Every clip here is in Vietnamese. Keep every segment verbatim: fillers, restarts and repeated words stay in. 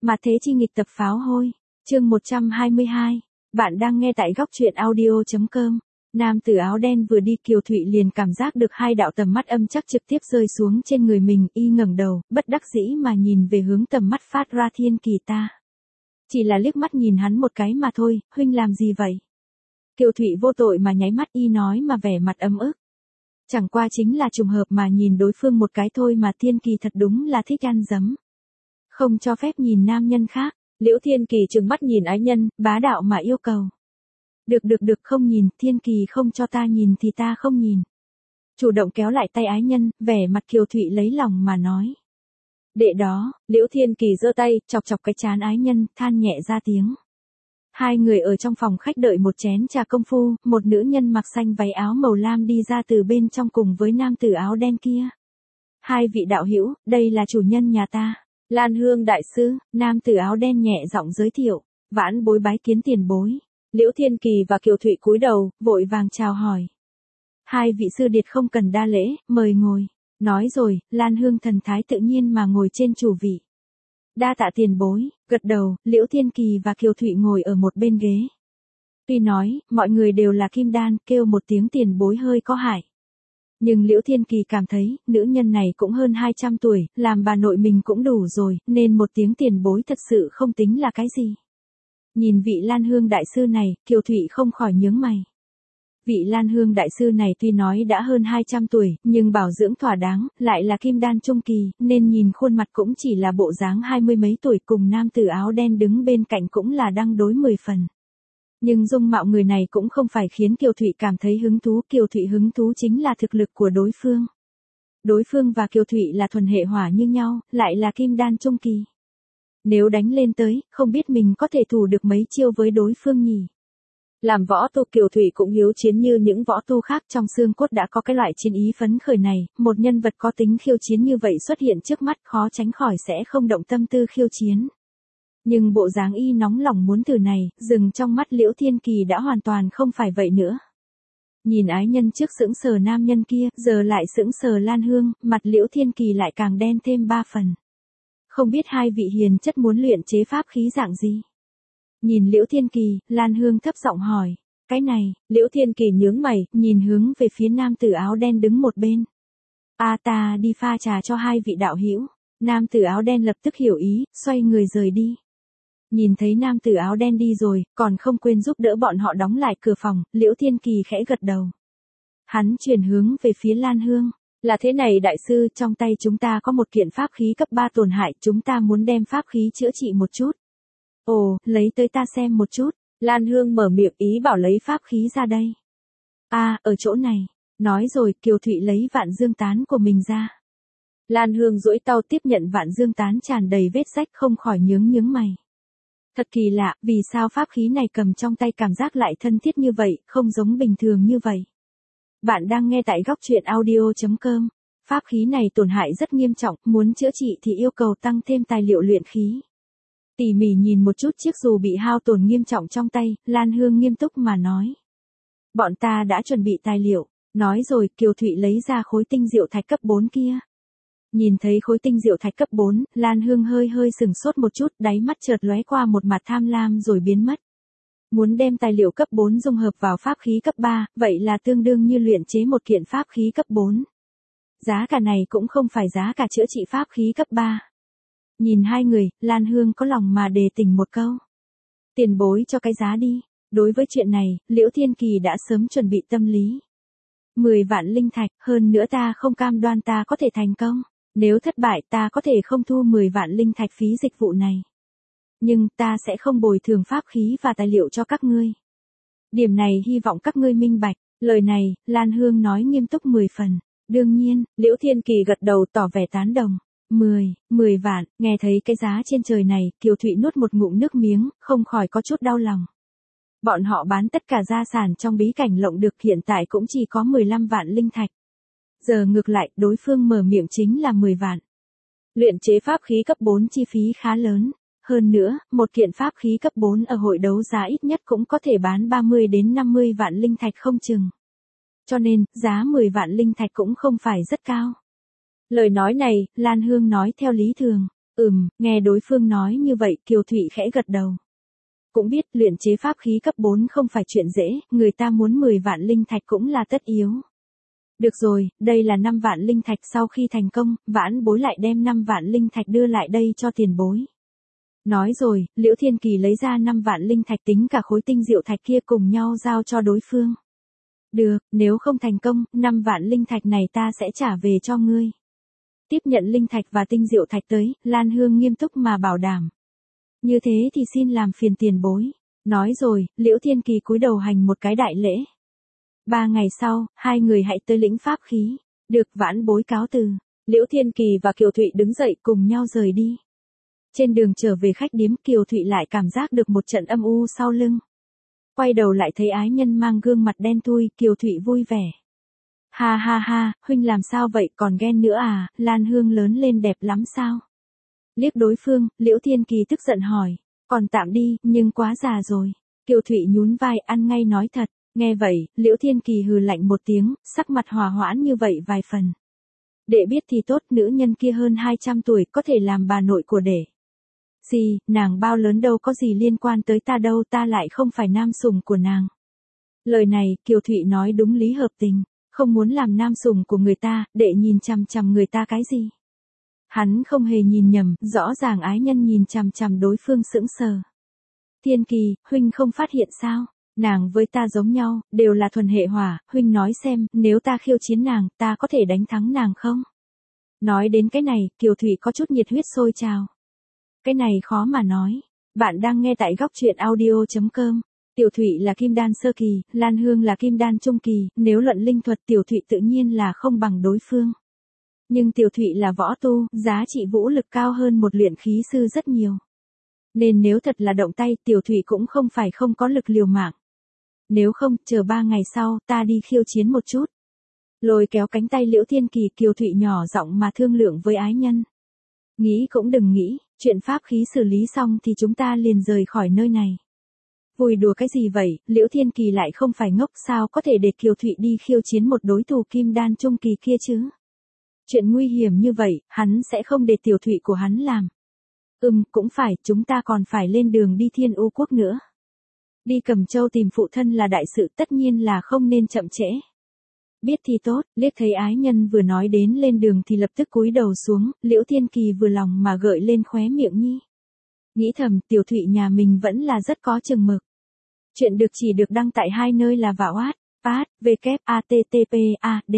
Mà thế chi nghịch tập pháo hôi. Chương một trăm hai mươi hai. Bạn đang nghe tại góc truyện audio chấm com. Nam tử áo đen vừa đi, Kiều Thụy liền cảm giác được hai đạo tầm mắt âm chắc trực tiếp rơi xuống trên người mình, y ngẩng đầu, bất đắc dĩ mà nhìn về hướng tầm mắt phát ra Thiên Kỳ ta. Chỉ là liếc mắt nhìn hắn một cái mà thôi, huynh làm gì vậy? Kiều Thụy vô tội mà nháy mắt, y nói mà vẻ mặt ấm ức. Chẳng qua chính là trùng hợp mà nhìn đối phương một cái thôi mà Thiên Kỳ thật đúng là thích ăn dấm. Không cho phép nhìn nam nhân khác. Liễu Thiên Kỳ trừng mắt nhìn ái nhân, bá đạo mà yêu cầu. Được được được, không nhìn, Thiên Kỳ không cho ta nhìn thì ta không nhìn. Chủ động kéo lại tay ái nhân, vẻ mặt Kiều Thụy lấy lòng mà nói. Đệ đó, Liễu Thiên Kỳ giơ tay, chọc chọc cái trán ái nhân, than nhẹ ra tiếng. Hai người ở trong phòng khách đợi một chén trà công phu, một nữ nhân mặc xanh váy áo màu lam đi ra từ bên trong cùng với nam tử áo đen kia. Hai vị đạo hữu, đây là chủ nhân nhà ta. Lan Hương đại sư, nam tử áo đen nhẹ giọng giới thiệu, vãn bối bái kiến tiền bối. Liễu Thiên Kỳ và Kiều Thụy cúi đầu, vội vàng chào hỏi. Hai vị sư điệt không cần đa lễ, mời ngồi. Nói rồi, Lan Hương thần thái tự nhiên mà ngồi trên chủ vị. Đa tạ tiền bối, gật đầu, Liễu Thiên Kỳ và Kiều Thụy ngồi ở một bên ghế. Tuy nói, mọi người đều là kim đan, kêu một tiếng tiền bối hơi có hại. Nhưng Liễu Thiên Kỳ cảm thấy, nữ nhân này cũng hơn hai trăm tuổi, làm bà nội mình cũng đủ rồi, nên một tiếng tiền bối thật sự không tính là cái gì. Nhìn vị Lan Hương đại sư này, Kiều Thụy không khỏi nhướng mày. Vị Lan Hương đại sư này tuy nói đã hơn hai trăm tuổi, nhưng bảo dưỡng thỏa đáng, lại là kim đan trung kỳ, nên nhìn khuôn mặt cũng chỉ là bộ dáng hai mươi mấy tuổi, cùng nam tử áo đen đứng bên cạnh cũng là đăng đối mười phần. Nhưng dung mạo người này cũng không phải khiến Kiều Thụy cảm thấy hứng thú, Kiều Thụy hứng thú chính là thực lực của đối phương. Đối phương và Kiều Thụy là thuần hệ hỏa như nhau, lại là kim đan trung kỳ. Nếu đánh lên tới, không biết mình có thể thủ được mấy chiêu với đối phương nhỉ. Làm võ tu, Kiều Thụy cũng hiếu chiến như những võ tu khác, trong xương cốt đã có cái loại chiến ý phấn khởi này, một nhân vật có tính khiêu chiến như vậy xuất hiện trước mắt, khó tránh khỏi sẽ không động tâm tư khiêu chiến. Nhưng bộ dáng y nóng lòng muốn thử này, dừng trong mắt Liễu Thiên Kỳ đã hoàn toàn không phải vậy nữa. Nhìn ái nhân trước sững sờ nam nhân kia, giờ lại sững sờ Lan Hương, mặt Liễu Thiên Kỳ lại càng đen thêm ba phần. Không biết hai vị hiền chất muốn luyện chế pháp khí dạng gì? Nhìn Liễu Thiên Kỳ, Lan Hương thấp giọng hỏi. Cái này, Liễu Thiên Kỳ nhướng mày, nhìn hướng về phía nam tử áo đen đứng một bên. A ta đi pha trà cho hai vị đạo hữu. Nam tử áo đen lập tức hiểu ý, xoay người rời đi. Nhìn thấy nam tử áo đen đi rồi, còn không quên giúp đỡ bọn họ đóng lại cửa phòng, Liễu Thiên Kỳ khẽ gật đầu. Hắn chuyển hướng về phía Lan Hương. Là thế này đại sư, trong tay chúng ta có một kiện pháp khí cấp ba tổn hại, chúng ta muốn đem pháp khí chữa trị một chút. Ồ, lấy tới ta xem một chút. Lan Hương mở miệng ý bảo lấy pháp khí ra đây. À, ở chỗ này. Nói rồi, Kiều Thụy lấy vạn dương tán của mình ra. Lan Hương duỗi tay tiếp nhận vạn dương tán tràn đầy vết rách, không khỏi nhướng nhướng mày. Thật kỳ lạ, vì sao pháp khí này cầm trong tay cảm giác lại thân thiết như vậy, không giống bình thường như vậy. Bạn đang nghe tại góc truyện audio chấm com. Pháp khí này tổn hại rất nghiêm trọng, muốn chữa trị thì yêu cầu tăng thêm tài liệu luyện khí. Tỉ mỉ nhìn một chút chiếc dù bị hao tổn nghiêm trọng trong tay, Lan Hương nghiêm túc mà nói. Bọn ta đã chuẩn bị tài liệu. Nói rồi, Kiều Thụy lấy ra khối tinh diệu thạch cấp bốn kia. Nhìn thấy khối tinh diệu thạch cấp bốn, Lan Hương hơi hơi sừng sốt một chút, đáy mắt chợt lóe qua một mặt tham lam rồi biến mất. Muốn đem tài liệu cấp bốn dung hợp vào pháp khí cấp ba, vậy là tương đương như luyện chế một kiện pháp khí cấp bốn. Giá cả này cũng không phải giá cả chữa trị pháp khí cấp ba. Nhìn hai người, Lan Hương có lòng mà đề tỉnh một câu. Tiền bối cho cái giá đi. Đối với chuyện này, Liễu Thiên Kỳ đã sớm chuẩn bị tâm lý. mười vạn linh thạch, hơn nữa ta không cam đoan ta có thể thành công. Nếu thất bại ta có thể không thu mười vạn linh thạch phí dịch vụ này. Nhưng ta sẽ không bồi thường pháp khí và tài liệu cho các ngươi. Điểm này hy vọng các ngươi minh bạch. Lời này, Lan Hương nói nghiêm túc mười phần. Đương nhiên, Liễu Thiên Kỳ gật đầu tỏ vẻ tán đồng. Mười, mười vạn, nghe thấy cái giá trên trời này, Kiều Thụy nuốt một ngụm nước miếng, không khỏi có chút đau lòng. Bọn họ bán tất cả gia sản trong bí cảnh lộng được hiện tại cũng chỉ có mười lăm vạn linh thạch. Giờ ngược lại, đối phương mở miệng chính là mười vạn. Luyện chế pháp khí cấp bốn chi phí khá lớn. Hơn nữa, một kiện pháp khí cấp bốn ở hội đấu giá ít nhất cũng có thể bán ba mươi đến năm mươi vạn linh thạch không chừng. Cho nên, giá mười vạn linh thạch cũng không phải rất cao. Lời nói này, Lan Hương nói theo lý thường. Ừm, nghe đối phương nói như vậy Kiều Thụy khẽ gật đầu. Cũng biết luyện chế pháp khí cấp bốn không phải chuyện dễ, người ta muốn mười vạn linh thạch cũng là tất yếu. Được rồi, đây là năm vạn linh thạch, sau khi thành công, vãn bối lại đem năm vạn linh thạch đưa lại đây cho tiền bối. Nói rồi, Liễu Thiên Kỳ lấy ra năm vạn linh thạch tính cả khối tinh diệu thạch kia cùng nhau giao cho đối phương. Được, nếu không thành công, năm vạn linh thạch này ta sẽ trả về cho ngươi. Tiếp nhận linh thạch và tinh diệu thạch tới, Lan Hương nghiêm túc mà bảo đảm. Như thế thì xin làm phiền tiền bối. Nói rồi, Liễu Thiên Kỳ cúi đầu hành một cái đại lễ. Ba ngày sau, hai người hãy tới lĩnh pháp khí. Được, vãn bối cáo từ. Liễu Thiên Kỳ và Kiều Thụy đứng dậy cùng nhau rời đi. Trên đường trở về khách điếm, Kiều Thụy lại cảm giác được một trận âm u sau lưng. Quay đầu lại thấy ái nhân mang gương mặt đen thui, Kiều Thụy vui vẻ. Ha ha ha, huynh làm sao vậy, còn ghen nữa à, Lan Hương lớn lên đẹp lắm sao? Liếc đối phương, Liễu Thiên Kỳ tức giận hỏi. Còn tạm đi, nhưng quá già rồi. Kiều Thụy nhún vai, ăn ngay nói thật. Nghe vậy, Liễu Thiên Kỳ hừ lạnh một tiếng, sắc mặt hòa hoãn như vậy vài phần. Đệ biết thì tốt, nữ nhân kia hơn hai trăm tuổi, có thể làm bà nội của đệ. Gì, nàng bao lớn đâu có gì liên quan tới ta đâu, ta lại không phải nam sủng của nàng. Lời này, Kiều Thụy nói đúng lý hợp tình, không muốn làm nam sủng của người ta, đệ nhìn chằm chằm người ta cái gì. Hắn không hề nhìn nhầm, rõ ràng ái nhân nhìn chằm chằm đối phương sững sờ. Thiên Kỳ, huynh không phát hiện sao? Nàng với ta giống nhau, đều là thuần hệ hỏa, huynh nói xem, nếu ta khiêu chiến nàng, ta có thể đánh thắng nàng không? Nói đến cái này, Kiều Thụy có chút nhiệt huyết sôi trào. Cái này khó mà nói. Bạn đang nghe tại góc truyện audio chấm com. Tiểu Thụy là kim đan sơ kỳ, Lan Hương là kim đan trung kỳ, nếu luận linh thuật Tiểu Thụy tự nhiên là không bằng đối phương. Nhưng Tiểu Thụy là võ tu, giá trị vũ lực cao hơn một luyện khí sư rất nhiều. Nên nếu thật là động tay, Tiểu Thụy cũng không phải không có lực liều mạng. Nếu không, chờ ba ngày sau, ta đi khiêu chiến một chút. Lôi kéo cánh tay Liễu Thiên Kỳ, Kiều Thụy nhỏ giọng mà thương lượng với ái nhân. Nghĩ cũng đừng nghĩ, chuyện pháp khí xử lý xong thì chúng ta liền rời khỏi nơi này. Vui đùa cái gì vậy, Liễu Thiên Kỳ lại không phải ngốc, sao có thể để Kiều Thụy đi khiêu chiến một đối thủ kim đan trung kỳ kia chứ? Chuyện nguy hiểm như vậy, hắn sẽ không để Tiểu Thụy của hắn làm. Ừm, cũng phải, chúng ta còn phải lên đường đi Thiên U Quốc nữa. Đi Cẩm Châu tìm phụ thân là đại sự, tất nhiên là không nên chậm trễ. Biết thì tốt, liếc thấy ái nhân vừa nói đến lên đường thì lập tức cúi đầu xuống, Liễu Thiên Kỳ vừa lòng mà gợi lên khóe miệng nhi. Nghĩ thầm, Tiểu Thụy nhà mình vẫn là rất có chừng mực. Chuyện được chỉ được đăng tại hai nơi là Vạo Ad, W A T T P A D.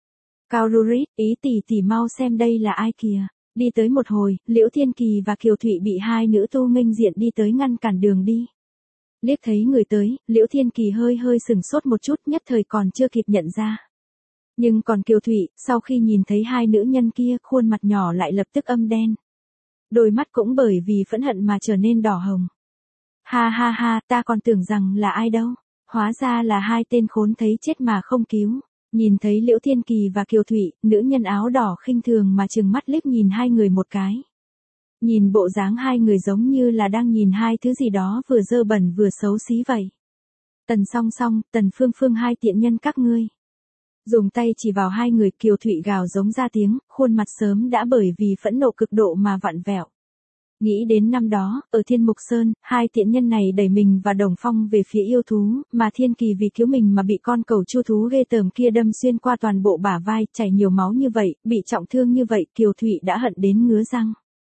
Cao Rurit, ý tỷ tỷ mau xem đây là ai kìa. Đi tới một hồi, Liễu Thiên Kỳ và Kiều Thụy bị hai nữ tu nghênh diện đi tới ngăn cản đường đi. Liếc thấy người tới, Liễu Thiên Kỳ hơi hơi sừng sốt một chút, nhất thời còn chưa kịp nhận ra. Nhưng còn Kiều Thụy, sau khi nhìn thấy hai nữ nhân kia, khuôn mặt nhỏ lại lập tức âm đen. Đôi mắt cũng bởi vì phẫn hận mà trở nên đỏ hồng. Ha ha ha, ta còn tưởng rằng là ai đâu. Hóa ra là hai tên khốn thấy chết mà không cứu. Nhìn thấy Liễu Thiên Kỳ và Kiều Thụy, nữ nhân áo đỏ khinh thường mà trừng mắt liếc nhìn hai người một cái. Nhìn bộ dáng hai người giống như là đang nhìn hai thứ gì đó vừa dơ bẩn vừa xấu xí vậy. Tần Song Song, Tần Phương Phương, hai tiện nhân các ngươi. Dùng tay chỉ vào hai người, Kiều Thụy gào giống ra tiếng, khuôn mặt sớm đã bởi vì phẫn nộ cực độ mà vặn vẹo. Nghĩ đến năm đó, ở Thiên Mục Sơn, hai tiện nhân này đẩy mình và Đồng Phong về phía yêu thú, mà Thiên Kỳ vì cứu mình mà bị con cẩu chu thú ghê tởm kia đâm xuyên qua toàn bộ bả vai, chảy nhiều máu như vậy, bị trọng thương như vậy, Kiều Thụy đã hận đến ngứa răng.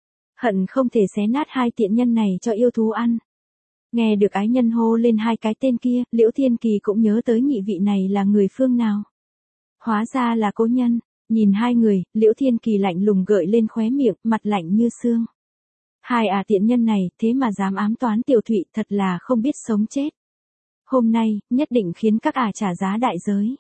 Hận không thể xé nát hai tiện nhân này cho yêu thú ăn. Nghe được ái nhân hô lên hai cái tên kia, Liễu Thiên Kỳ cũng nhớ tới nhị vị này là người phương nào. Hóa ra là Cố Nhân. Nhìn hai người, Liễu Thiên Kỳ lạnh lùng gợi lên khóe miệng, mặt lạnh như xương. Hai à tiện nhân này, thế mà dám ám toán Tiểu Thụy, thật là không biết sống chết. Hôm nay, nhất định khiến các ả trả giá đại giới.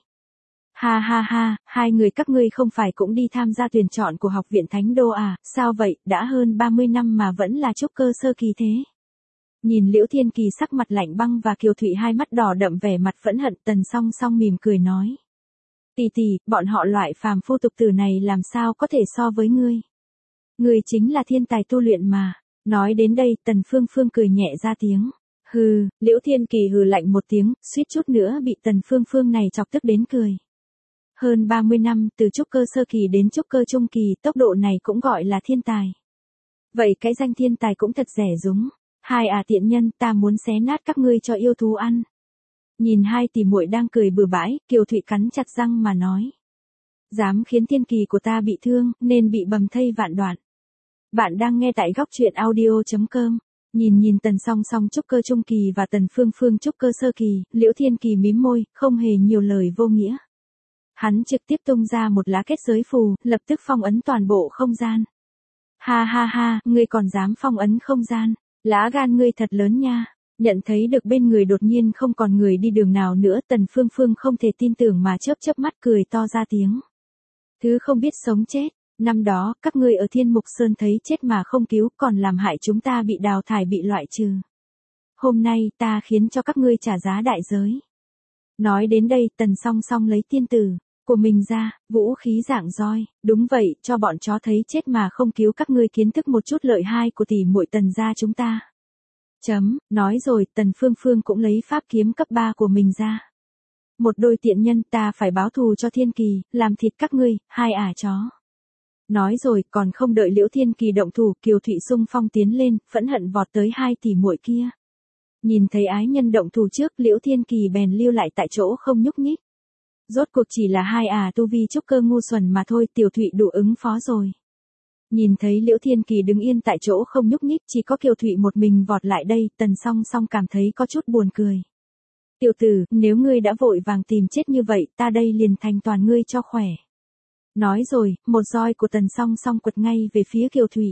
Ha ha ha, hai người các ngươi không phải cũng đi tham gia tuyển chọn của Học viện Thánh Đô à, sao vậy, đã hơn ba mươi năm mà vẫn là trúc cơ sơ kỳ thế. Nhìn Liễu Thiên Kỳ sắc mặt lạnh băng và Kiều Thụy hai mắt đỏ đậm vẻ mặt phẫn hận, Tần Song Song mỉm cười nói. Tỷ tỷ, bọn họ loại phàm phu tục tử này làm sao có thể so với ngươi. Ngươi chính là thiên tài tu luyện mà. Nói đến đây, Tần Phương Phương cười nhẹ ra tiếng. Hừ, Liễu Thiên Kỳ hừ lạnh một tiếng, suýt chút nữa bị Tần Phương Phương này chọc tức đến cười. Hơn ba mươi năm, từ trúc cơ sơ kỳ đến trúc cơ trung kỳ, tốc độ này cũng gọi là thiên tài. Vậy cái danh thiên tài cũng thật rẻ rúng. Hai à tiện nhân, ta muốn xé nát các ngươi cho yêu thú ăn. Nhìn hai tỷ muội đang cười bừa bãi, Kiều Thụy cắn chặt răng mà nói. Dám khiến thiên kỳ của ta bị thương, nên bị bầm thây vạn đoạn. Bạn đang nghe tại góc truyện audio.com. Nhìn nhìn Tần Song Song trúc cơ trung kỳ và Tần Phương Phương trúc cơ sơ kỳ, Liễu Thiên Kỳ mím môi, không hề nhiều lời vô nghĩa. Hắn trực tiếp tung ra một lá kết giới phù, lập tức phong ấn toàn bộ không gian. Ha ha ha, ngươi còn dám phong ấn không gian, lá gan ngươi thật lớn nha. Nhận thấy được bên người đột nhiên không còn người đi đường nào nữa, Tần Phương Phương không thể tin tưởng mà chớp chớp mắt cười to ra tiếng. Thứ không biết sống chết, năm đó, các ngươi ở Thiên Mục Sơn thấy chết mà không cứu, còn làm hại chúng ta bị đào thải bị loại trừ. Hôm nay, ta khiến cho các ngươi trả giá đại giới. Nói đến đây, Tần Song Song lấy tiên tử của mình ra, vũ khí dạng roi, đúng vậy, cho bọn chó thấy chết mà không cứu các ngươi kiến thức một chút lợi hai của tỷ muội Tần gia chúng ta. Chấm, nói rồi, Tần Phương Phương cũng lấy pháp kiếm cấp ba của mình ra. Một đôi tiện nhân, ta phải báo thù cho Thiên Kỳ, làm thịt các ngươi, hai ả chó. Nói rồi, còn không đợi Liễu Thiên Kỳ động thủ, Kiều Thụy xung phong tiến lên, phẫn hận vọt tới hai tỷ muội kia. Nhìn thấy ái nhân động thủ trước, Liễu Thiên Kỳ bèn lưu lại tại chỗ không nhúc nhích. Rốt cuộc chỉ là hai ả tu vi trúc cơ ngu xuẩn mà thôi, Tiểu Thụy đủ ứng phó rồi. Nhìn thấy Liễu Thiên Kỳ đứng yên tại chỗ không nhúc nhích, chỉ có Kiều Thụy một mình vọt lại đây, Tần Song Song cảm thấy có chút buồn cười. Tiểu tử, nếu ngươi đã vội vàng tìm chết như vậy, ta đây liền thành toàn ngươi cho khỏe. Nói rồi, một roi của Tần Song Song quật ngay về phía Kiều Thụy.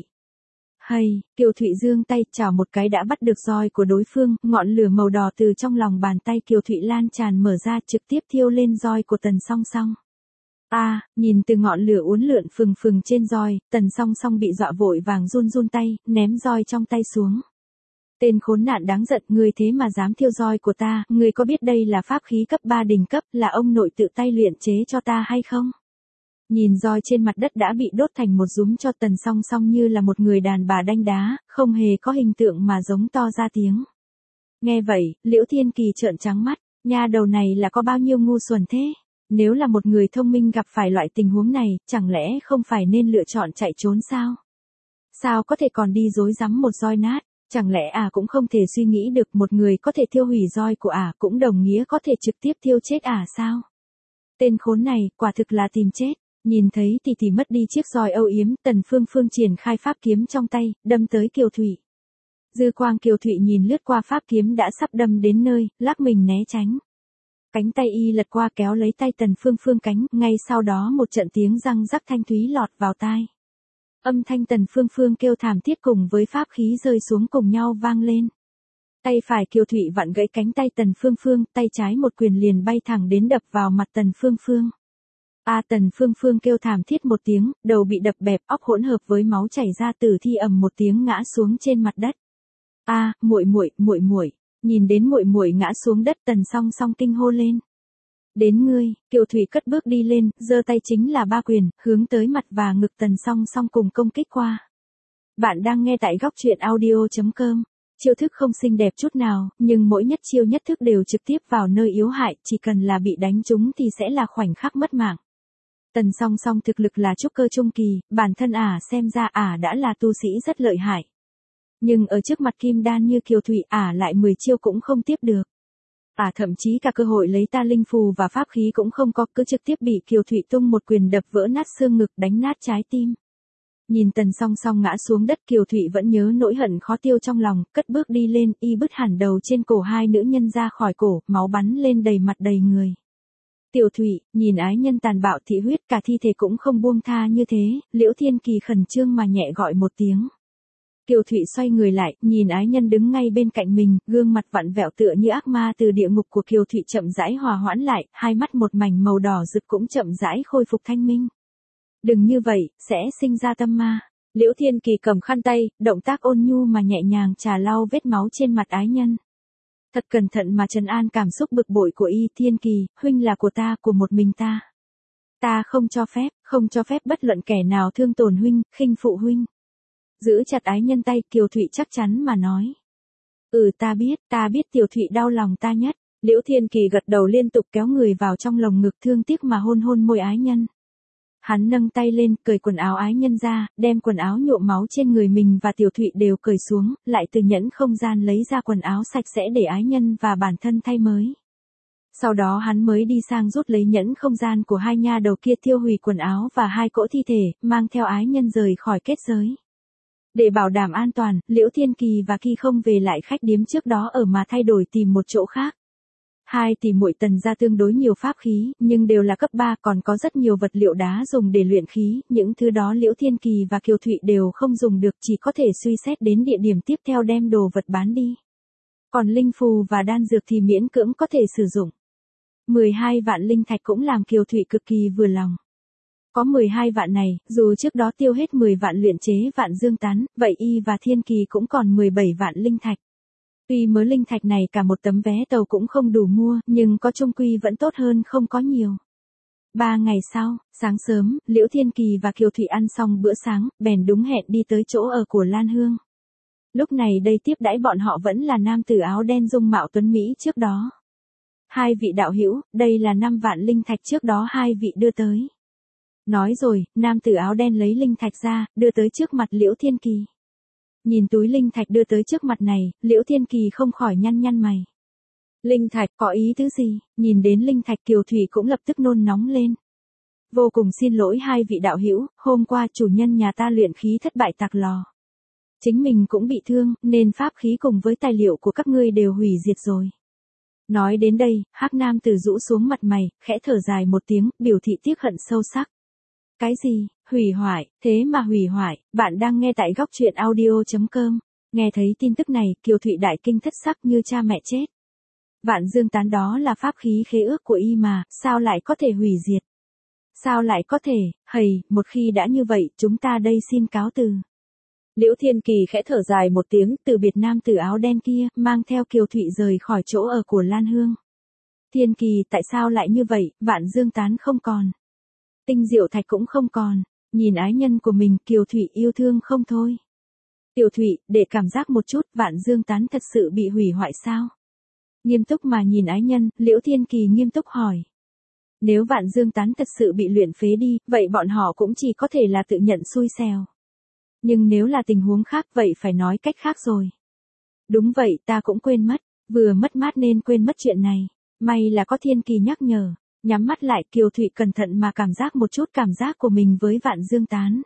Hay, Kiều Thụy giương tay chảo một cái đã bắt được roi của đối phương, ngọn lửa màu đỏ từ trong lòng bàn tay Kiều Thụy lan tràn mở ra trực tiếp thiêu lên roi của Tần Song Song. A, à, nhìn từ ngọn lửa uốn lượn phừng phừng trên roi, Tần Song Song bị dọa vội vàng run run tay, ném roi trong tay xuống. Tên khốn nạn đáng giận, ngươi thế mà dám thiêu roi của ta, ngươi có biết đây là pháp khí cấp ba đỉnh cấp, là ông nội tự tay luyện chế cho ta hay không? Nhìn roi trên mặt đất đã bị đốt thành một dúm cho Tần Song Song như là một người đàn bà đanh đá, không hề có hình tượng mà giống to ra tiếng. Nghe vậy, Liễu Thiên Kỳ trợn trắng mắt, nha đầu này là có bao nhiêu ngu xuẩn thế? Nếu là một người thông minh gặp phải loại tình huống này, chẳng lẽ không phải nên lựa chọn chạy trốn sao? Sao có thể còn đi dối rắm một roi nát? Chẳng lẽ à cũng không thể suy nghĩ được một người có thể thiêu hủy roi của ả à cũng đồng nghĩa có thể trực tiếp thiêu chết ả à sao? Tên khốn này, quả thực là tìm chết. Nhìn thấy tỷ tỷ mất đi chiếc roi âu yếm, Tần Phương Phương triển khai pháp kiếm trong tay, đâm tới Kiều Thụy. Dư quang Kiều Thụy nhìn lướt qua pháp kiếm đã sắp đâm đến nơi, lắc mình né tránh. Cánh tay y lật qua kéo lấy tay Tần Phương Phương cánh, ngay sau đó một trận tiếng răng rắc thanh thúy lọt vào tai. Âm thanh Tần Phương Phương kêu thảm thiết cùng với pháp khí rơi xuống cùng nhau vang lên. Tay phải Kiều Thụy vặn gãy cánh tay Tần Phương Phương, tay trái một quyền liền bay thẳng đến đập vào mặt Tần Phương Phương. A à, Tần Phương Phương kêu thảm thiết một tiếng, đầu bị đập bẹp, óc hỗn hợp với máu chảy ra, tử thi ầm một tiếng ngã xuống trên mặt đất. A, à, muội muội, muội muội. Nhìn đến muội muội ngã xuống đất, Tần Song Song kinh hô lên. Đến ngươi, Kiều Thụy cất bước đi lên, giơ tay chính là ba quyền, hướng tới mặt và ngực Tần Song Song cùng công kích qua. Bạn đang nghe tại góc truyện audio.com. Chiêu thức không xinh đẹp chút nào, nhưng mỗi nhất chiêu nhất thức đều trực tiếp vào nơi yếu hại, chỉ cần là bị đánh trúng thì sẽ là khoảnh khắc mất mạng. Tần Song Song thực lực là trúc cơ trung kỳ, bản thân ả à xem ra ả à đã là tu sĩ rất lợi hại. Nhưng ở trước mặt kim đan như Kiều Thụy ả à lại mười chiêu cũng không tiếp được. Ả à thậm chí cả cơ hội lấy ta linh phù và pháp khí cũng không có, cứ trực tiếp bị Kiều Thụy tung một quyền đập vỡ nát xương ngực, đánh nát trái tim. Nhìn Tần Song Song ngã xuống đất, Kiều Thụy vẫn nhớ nỗi hận khó tiêu trong lòng, cất bước đi lên, y bứt hẳn đầu trên cổ hai nữ nhân ra khỏi cổ, máu bắn lên đầy mặt đầy người. Tiểu Thụy, nhìn ái nhân tàn bạo thị huyết, cả thi thể cũng không buông tha như thế, Liễu Thiên Kỳ khẩn trương mà nhẹ gọi một tiếng. Kiều Thụy xoay người lại, nhìn ái nhân đứng ngay bên cạnh mình, gương mặt vặn vẹo tựa như ác ma từ địa ngục của Kiều Thụy chậm rãi hòa hoãn lại, hai mắt một mảnh màu đỏ rực cũng chậm rãi khôi phục thanh minh. Đừng như vậy, sẽ sinh ra tâm ma. Liễu Thiên Kỳ cầm khăn tay, động tác ôn nhu mà nhẹ nhàng trà lau vết máu trên mặt ái nhân. Thật cẩn thận mà trấn an cảm xúc bực bội của y. Thiên Kỳ, huynh là của ta, của một mình ta. Ta không cho phép, không cho phép bất luận kẻ nào thương tổn huynh, khinh phụ huynh. Giữ chặt ái nhân tay, Kiều Thụy chắc chắn mà nói. Ừ ta biết, ta biết Tiểu Thụy đau lòng ta nhất. Liễu Thiên Kỳ gật đầu liên tục kéo người vào trong lồng ngực thương tiếc mà hôn hôn môi ái nhân. Hắn nâng tay lên, cởi quần áo ái nhân ra, đem quần áo nhuộm máu trên người mình và Tiểu Thụy đều cởi xuống, lại từ nhẫn không gian lấy ra quần áo sạch sẽ để ái nhân và bản thân thay mới. Sau đó hắn mới đi sang rút lấy nhẫn không gian của hai nha đầu kia, tiêu hủy quần áo và hai cỗ thi thể, mang theo ái nhân rời khỏi kết giới. Để bảo đảm an toàn, Liễu Thiên Kỳ và Kỳ không về lại khách điếm trước đó ở mà thay đổi tìm một chỗ khác. Hai tỷ muội Tần gia tương đối nhiều pháp khí, nhưng đều là cấp ba, còn có rất nhiều vật liệu đá dùng để luyện khí, những thứ đó Liễu Thiên Kỳ và Kiều Thụy đều không dùng được, chỉ có thể suy xét đến địa điểm tiếp theo đem đồ vật bán đi. Còn linh phù và đan dược thì miễn cưỡng có thể sử dụng. mười hai vạn linh thạch cũng làm Kiều Thụy cực kỳ vừa lòng. Có mười hai vạn này, dù trước đó tiêu hết mười vạn luyện chế vạn dương tán, vậy y và Thiên Kỳ cũng còn mười bảy vạn linh thạch. Tuy mớ linh thạch này cả một tấm vé tàu cũng không đủ mua, nhưng có chung quy vẫn tốt hơn không có nhiều. Ba ngày sau, sáng sớm, Liễu Thiên Kỳ và Kiều Thụy ăn xong bữa sáng, bèn đúng hẹn đi tới chỗ ở của Lan Hương. Lúc này đây tiếp đãi bọn họ vẫn là nam tử áo đen dung mạo tuấn Mỹ trước đó. Hai vị đạo hữu, đây là năm vạn linh thạch trước đó hai vị đưa tới. Nói rồi, nam tử áo đen lấy linh thạch ra, đưa tới trước mặt Liễu Thiên Kỳ. Nhìn túi linh thạch đưa tới trước mặt này, Liễu Thiên Kỳ không khỏi nhăn nhăn mày. Linh thạch có ý tứ gì? Nhìn đến linh thạch Kiều Thụy cũng lập tức nôn nóng lên. Vô cùng xin lỗi hai vị đạo hữu, hôm qua chủ nhân nhà ta luyện khí thất bại tạc lò. Chính mình cũng bị thương, nên pháp khí cùng với tài liệu của các ngươi đều hủy diệt rồi. Nói đến đây, hắc nam tử rũ xuống mặt mày, khẽ thở dài một tiếng, biểu thị tiếc hận sâu sắc. Cái gì, hủy hoại, thế mà hủy hoại, bạn đang nghe tại góc truyện audio chấm com. Nghe thấy tin tức này, Kiều Thụy đại kinh thất sắc như cha mẹ chết. Vạn dương tán đó là pháp khí khế ước của y mà, sao lại có thể hủy diệt? Sao lại có thể, hầy, một khi đã như vậy, chúng ta đây xin cáo từ. Liễu Thiên Kỳ khẽ thở dài một tiếng, từ biệt nam tử áo đen kia, mang theo Kiều Thụy rời khỏi chỗ ở của Lan Hương. Thiên Kỳ, tại sao lại như vậy, vạn dương tán không còn. Tinh diệu thạch cũng không còn, nhìn ái nhân của mình, Kiều Thụy yêu thương không thôi. Tiểu Thụy, để cảm giác một chút, vạn dương tán thật sự bị hủy hoại sao? Nghiêm túc mà nhìn ái nhân, Liễu Thiên Kỳ nghiêm túc hỏi. Nếu vạn dương tán thật sự bị luyện phế đi, vậy bọn họ cũng chỉ có thể là tự nhận xui xẻo. Nhưng nếu là tình huống khác vậy phải nói cách khác rồi. Đúng vậy, ta cũng quên mất, vừa mất mát nên quên mất chuyện này. May là có Thiên Kỳ nhắc nhở. Nhắm mắt lại, Kiều Thụy cẩn thận mà cảm giác một chút cảm giác của mình với vạn dương tán.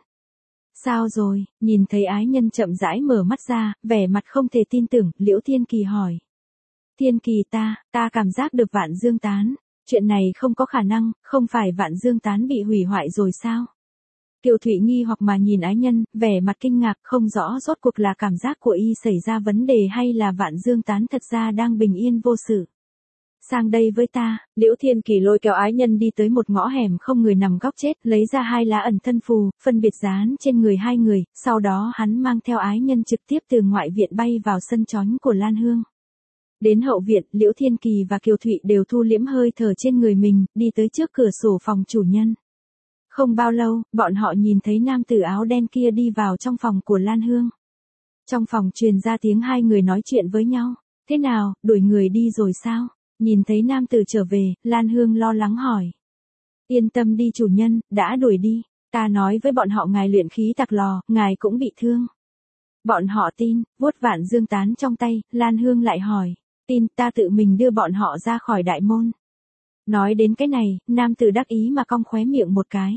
Sao rồi, nhìn thấy ái nhân chậm rãi mở mắt ra, vẻ mặt không thể tin tưởng, Liễu Thiên Kỳ hỏi. Thiên Kỳ ta, ta cảm giác được vạn dương tán. Chuyện này không có khả năng, không phải vạn dương tán bị hủy hoại rồi sao? Kiều Thụy nghi hoặc mà nhìn ái nhân, vẻ mặt kinh ngạc, không rõ rốt cuộc là cảm giác của y xảy ra vấn đề hay là vạn dương tán thật ra đang bình yên vô sự. Sang đây với ta, Liễu Thiên Kỳ lôi kéo ái nhân đi tới một ngõ hẻm không người nằm góc chết, lấy ra hai lá ẩn thân phù, phân biệt dán trên người hai người, sau đó hắn mang theo ái nhân trực tiếp từ ngoại viện bay vào sân chónh của Lan Hương. Đến hậu viện, Liễu Thiên Kỳ và Kiều Thụy đều thu liễm hơi thở trên người mình, đi tới trước cửa sổ phòng chủ nhân. Không bao lâu, bọn họ nhìn thấy nam tử áo đen kia đi vào trong phòng của Lan Hương. Trong phòng truyền ra tiếng hai người nói chuyện với nhau. Thế nào, đuổi người đi rồi sao? Nhìn thấy nam tử trở về, Lan Hương lo lắng hỏi. Yên tâm đi chủ nhân, đã đuổi đi. Ta nói với bọn họ ngài luyện khí tạc lò, ngài cũng bị thương. Bọn họ tin, vuốt vạn dương tán trong tay, Lan Hương lại hỏi. Tin, ta tự mình đưa bọn họ ra khỏi đại môn. Nói đến cái này, nam tử đắc ý mà cong khóe miệng một cái.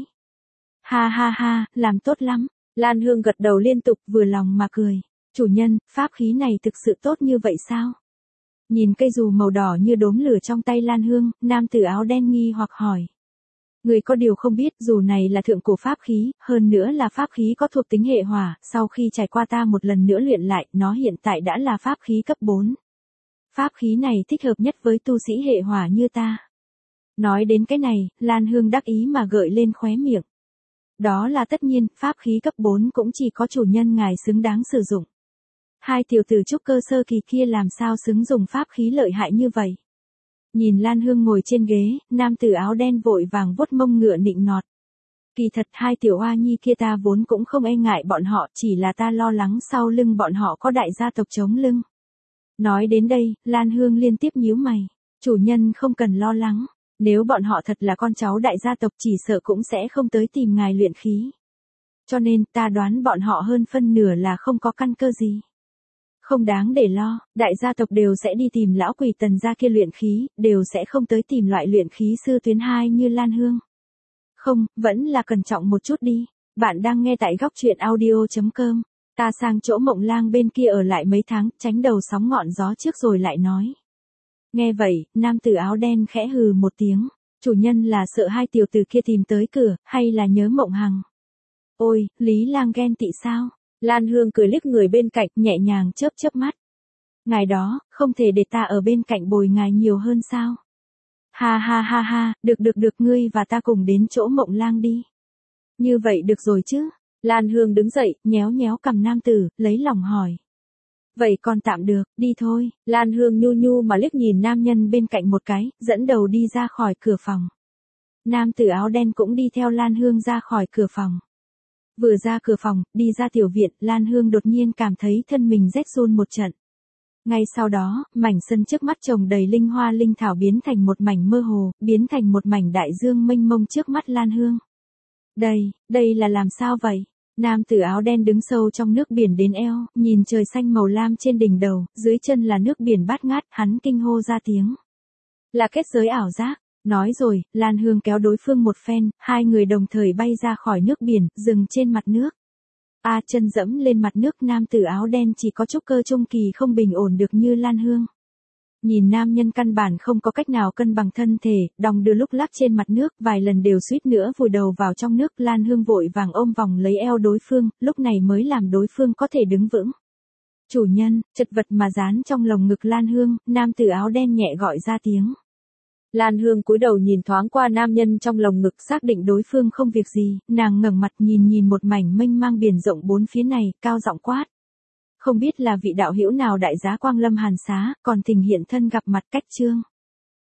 Ha ha ha, làm tốt lắm. Lan Hương gật đầu liên tục, vừa lòng mà cười. Chủ nhân, pháp khí này thực sự tốt như vậy sao? Nhìn cây dù màu đỏ như đốm lửa trong tay Lan Hương, nam tử áo đen nghi hoặc hỏi. Người có điều không biết, dù này là thượng cổ pháp khí, hơn nữa là pháp khí có thuộc tính hệ hỏa, sau khi trải qua ta một lần nữa luyện lại, nó hiện tại đã là pháp khí cấp bốn. Pháp khí này thích hợp nhất với tu sĩ hệ hỏa như ta. Nói đến cái này, Lan Hương đắc ý mà gợi lên khóe miệng. Đó là tất nhiên, pháp khí cấp bốn cũng chỉ có chủ nhân ngài xứng đáng sử dụng. Hai tiểu tử trúc cơ sơ kỳ kia làm sao xứng dùng pháp khí lợi hại như vậy. Nhìn Lan Hương ngồi trên ghế, nam tử áo đen vội vàng vuốt mông ngựa nịnh nọt. Kỳ thật hai tiểu oa nhi kia ta vốn cũng không e ngại bọn họ, chỉ là ta lo lắng sau lưng bọn họ có đại gia tộc chống lưng. Nói đến đây, Lan Hương liên tiếp nhíu mày. Chủ nhân không cần lo lắng. Nếu bọn họ thật là con cháu đại gia tộc chỉ sợ cũng sẽ không tới tìm ngài luyện khí. Cho nên ta đoán bọn họ hơn phân nửa là không có căn cơ gì. Không đáng để lo, đại gia tộc đều sẽ đi tìm lão quỷ Tần gia kia luyện khí, đều sẽ không tới tìm loại luyện khí sư tuyến hai như Lan Hương. Không, vẫn là cẩn trọng một chút đi. Bạn đang nghe tại góc truyện audio chấm com. Ta sang chỗ Mộng Lang bên kia ở lại mấy tháng, tránh đầu sóng ngọn gió trước rồi lại nói. Nghe vậy, nam tử áo đen khẽ hừ một tiếng. Chủ nhân là sợ hai tiểu tử kia tìm tới cửa, hay là nhớ Mộng Hằng? Ôi, Lý Lang ghen tị sao? Lan Hương cười liếc người bên cạnh, nhẹ nhàng chớp chớp mắt. Ngài đó, không thể để ta ở bên cạnh bồi ngài nhiều hơn sao? Ha ha ha ha, được được được, ngươi và ta cùng đến chỗ Mộng Lang đi. Như vậy được rồi chứ? Lan Hương đứng dậy, nhéo nhéo cằm nam tử, lấy lòng hỏi. Vậy còn tạm được, đi thôi. Lan Hương nhu nhu mà liếc nhìn nam nhân bên cạnh một cái, dẫn đầu đi ra khỏi cửa phòng. Nam tử áo đen cũng đi theo Lan Hương ra khỏi cửa phòng. Vừa ra cửa phòng, đi ra tiểu viện, Lan Hương đột nhiên cảm thấy thân mình rét run một trận. Ngay sau đó, mảnh sân trước mắt trồng đầy linh hoa linh thảo biến thành một mảnh mơ hồ, biến thành một mảnh đại dương mênh mông trước mắt Lan Hương. Đây, đây là làm sao vậy? Nam tử áo đen đứng sâu trong nước biển đến eo, nhìn trời xanh màu lam trên đỉnh đầu, dưới chân là nước biển bát ngát, hắn kinh hô ra tiếng. Là kết giới ảo giác. Nói rồi, Lan Hương kéo đối phương một phen, hai người đồng thời bay ra khỏi nước biển, dừng trên mặt nước. A chân dẫm lên mặt nước, nam tử áo đen chỉ có chút cơ trung kỳ không bình ổn được như Lan Hương. Nhìn nam nhân căn bản không có cách nào cân bằng thân thể, đong đưa lúc lắc trên mặt nước, vài lần đều suýt nữa vùi đầu vào trong nước. Lan Hương vội vàng ôm vòng lấy eo đối phương, lúc này mới làm đối phương có thể đứng vững. Chủ nhân, chật vật mà dán trong lồng ngực Lan Hương, nam tử áo đen nhẹ gọi ra tiếng. Lan Hương cúi đầu nhìn thoáng qua nam nhân trong lồng ngực, xác định đối phương không việc gì, nàng ngẩng mặt nhìn nhìn một mảnh mênh mang biển rộng bốn phía này, cao giọng quát. Không biết là vị đạo hữu nào đại giá quang lâm hàn xá, còn tình hiện thân gặp mặt cách trương.